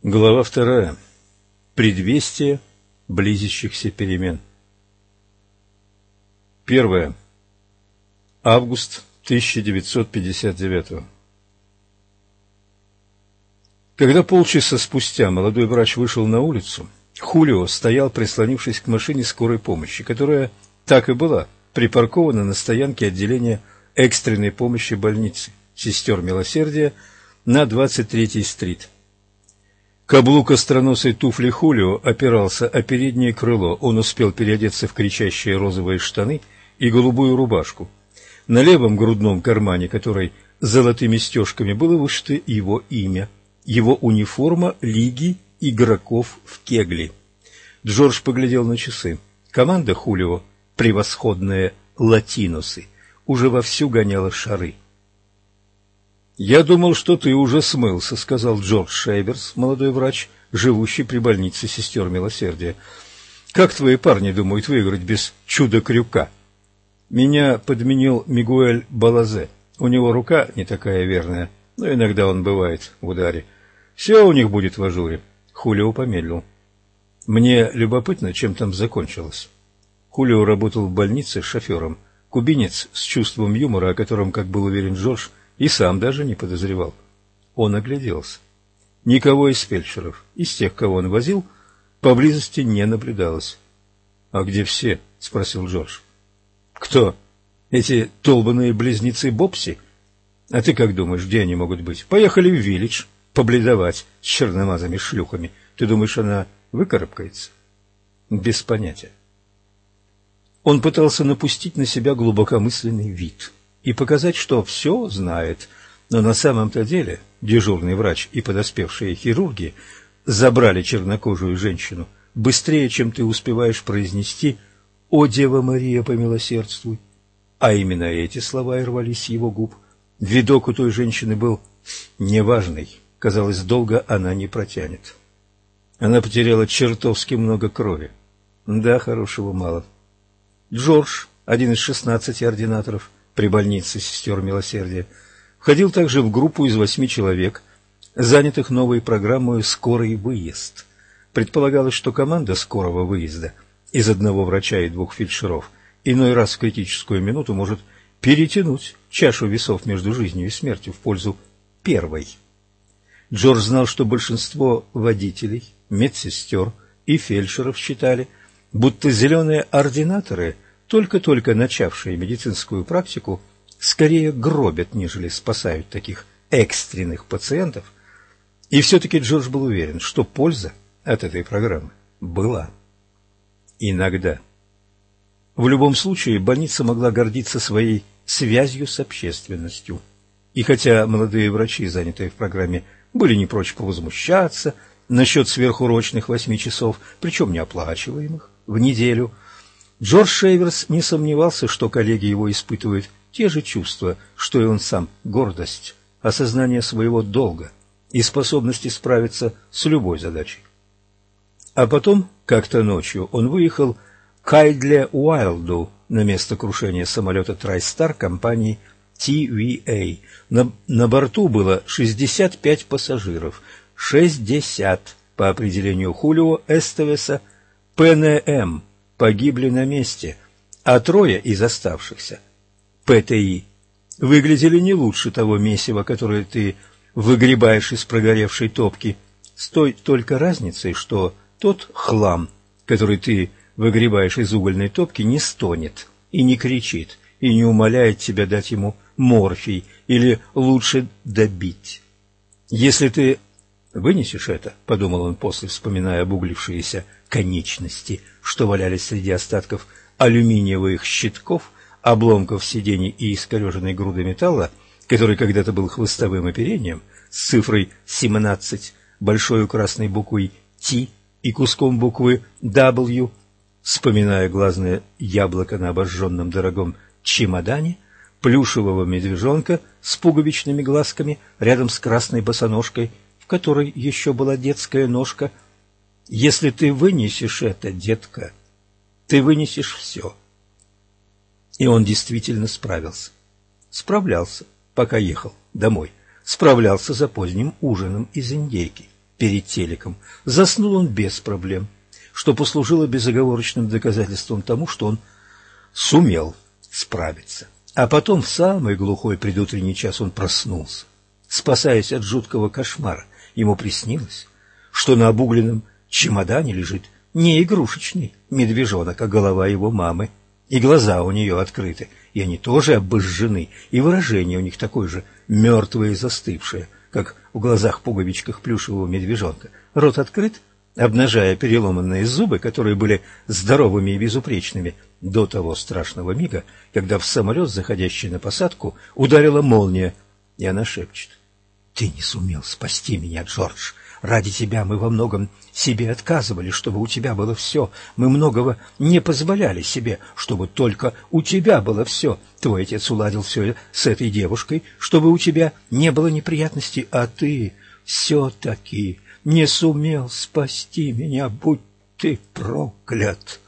Глава 2. Предвестие близящихся перемен. 1. Август 1959. Когда полчаса спустя молодой врач вышел на улицу, Хулио стоял, прислонившись к машине скорой помощи, которая так и была припаркована на стоянке отделения экстренной помощи больницы сестер Милосердия на 23-й стрит. Каблук остроносой туфли Хулио опирался о переднее крыло. Он успел переодеться в кричащие розовые штаны и голубую рубашку. На левом грудном кармане, который золотыми стежками, было вышито его имя, его униформа Лиги игроков в кегли. Джордж поглядел на часы. Команда Хулио, превосходные латиносы, уже вовсю гоняла шары. «Я думал, что ты уже смылся», — сказал Джордж Шейверс, молодой врач, живущий при больнице сестер Милосердия. «Как твои парни думают выиграть без чудо-крюка?» «Меня подменил Мигуэль Балазе. У него рука не такая верная, но иногда он бывает в ударе. Все у них будет в ажуре». Хулио помедлил. «Мне любопытно, чем там закончилось». Хулио работал в больнице с шофером. Кубинец с чувством юмора, о котором, как был уверен Джордж, и сам даже не подозревал. Он огляделся. Никого из фельдшеров, из тех, кого он возил, поблизости не наблюдалось. — А где все? — спросил Джордж. — Кто? Эти долбаные близнецы Бобси? А ты как думаешь, где они могут быть? Поехали в Виллидж побледовать с черномазыми шлюхами. Ты думаешь, она выкарабкается? Без понятия. Он пытался напустить на себя глубокомысленный вид и показать, что все знает, но на самом-то деле дежурный врач и подоспевшие хирурги забрали чернокожую женщину быстрее, чем ты успеваешь произнести «О, Дева Мария, помилосердствуй!» А именно эти слова и рвались с его губ. Видок у той женщины был неважный, казалось, долго она не протянет. Она потеряла чертовски много крови. Да, хорошего мало. Джордж, один из 16 ординаторов при больнице сестер Милосердия, входил также в группу из 8 человек, занятых новой программой «Скорый выезд». Предполагалось, что команда скорого выезда из одного врача и 2 фельдшеров иной раз в критическую минуту может перетянуть чашу весов между жизнью и смертью в пользу первой. Джордж знал, что большинство водителей, медсестер и фельдшеров считали, будто зеленые ординаторы, только-только начавшие медицинскую практику, скорее гробят, нежели спасают таких экстренных пациентов. И все-таки Джордж был уверен, что польза от этой программы была. Иногда. В любом случае, больница могла гордиться своей связью с общественностью. И хотя молодые врачи, занятые в программе, были не прочь повозмущаться насчет сверхурочных 8 часов, причем неоплачиваемых, в неделю, Джордж Шейверс не сомневался, что коллеги его испытывают те же чувства, что и он сам: гордость, осознание своего долга и способности справиться с любой задачей. А потом, как-то ночью, он выехал к Хайдле Уайлду на место крушения самолета TriStar компании TVA. На борту было 65 пассажиров, 60 по определению Хулио Эстевеса ПНМ погибли на месте, а 3 из оставшихся ПТИ выглядели не лучше того месива, которое ты выгребаешь из прогоревшей топки, с той только разницей, что тот хлам, который ты выгребаешь из угольной топки, не стонет и не кричит, и не умоляет тебя дать ему морфий или лучше добить. Если ты вынесешь это, — подумал он после, вспоминая обуглившиеся конечности, что валялись среди остатков алюминиевых щитков, обломков сидений и искореженной груды металла, который когда-то был хвостовым оперением, с цифрой 17, большой красной буквой Т и куском буквы W, вспоминая глазное яблоко на обожженном дорогом чемодане, плюшевого медвежонка с пуговичными глазками рядом с красной босоножкой, в которой еще была детская ножка. Если ты вынесешь это, детка, ты вынесешь все. И он действительно справился. Справлялся, пока ехал домой. Справлялся за поздним ужином из индейки. перед телеком. Заснул он без проблем, что послужило безоговорочным доказательством тому, что он сумел справиться. А потом в самый глухой предутренний час он проснулся. Спасаясь от жуткого кошмара, ему приснилось, что на обугленном чемодане лежит не игрушечный медвежонок, а голова его мамы, и глаза у нее открыты, и они тоже обожжены, и выражение у них такое же мертвое и застывшее, как в глазах-пуговичках плюшевого медвежонка. Рот открыт, обнажая переломанные зубы, которые были здоровыми и безупречными до того страшного мига, когда в самолет, заходящий на посадку, ударила молния, и она шепчет: «Ты не сумел спасти меня, Джордж. Ради тебя мы во многом себе отказывали, чтобы у тебя было все. Мы многого не позволяли себе, чтобы только у тебя было все. Твой отец уладил все с этой девушкой, чтобы у тебя не было неприятностей, а ты все-таки не сумел спасти меня, будь ты проклят».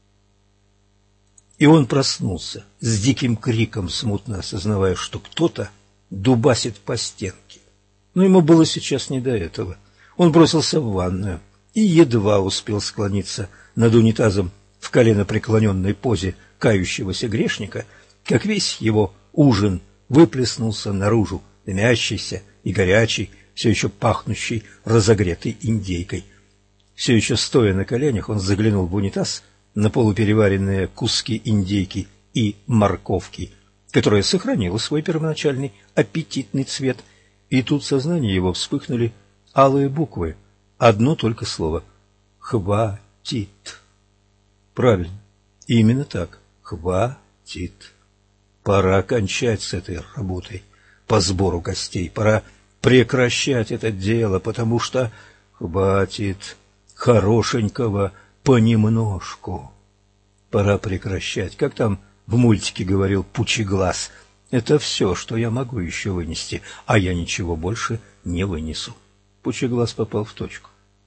И он проснулся с диким криком, смутно осознавая, что кто-то дубасит по стенке. Но ему было сейчас не до этого. Он бросился в ванную и едва успел склониться над унитазом в коленопреклоненной позе кающегося грешника, как весь его ужин выплеснулся наружу, дымящийся и горячий, все еще пахнущий разогретой индейкой. Все еще стоя на коленях, он заглянул в унитаз на полупереваренные куски индейки и морковки, которая сохранила свой первоначальный аппетитный цвет, и тут в сознании его вспыхнули алые буквы, одно только слово — «Хватит». Правильно, именно так, хватит. Пора кончать с этой работой по сбору костей, пора прекращать это дело, потому что хватит хорошенького понемножку. Пора прекращать, как там в мультике говорил Пучеглаз: «Это все, что я могу еще вынести, а я ничего больше не вынесу». Пучеглаз попал в точку.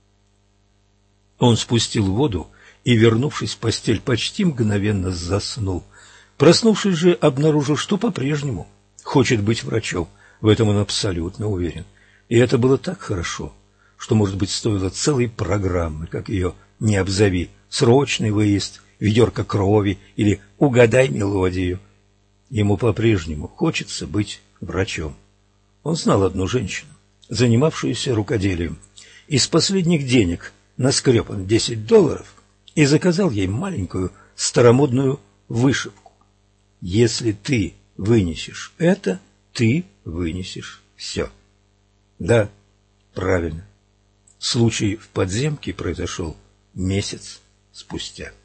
Он спустил воду и, вернувшись в постель, почти мгновенно заснул. Проснувшись же, обнаружил, что по-прежнему хочет быть врачом. В этом он абсолютно уверен. И это было так хорошо, что, может быть, стоило целой программы, как ее не обзови: срочный выезд, ведерко крови или угадай мелодию. Ему по-прежнему хочется быть врачом. Он знал одну женщину, занимавшуюся рукоделием. Из последних денег наскреб он $10 и заказал ей маленькую старомодную вышивку. Если ты вынесешь это, ты вынесешь все. Да, правильно. Случай в подземке произошел месяц спустя.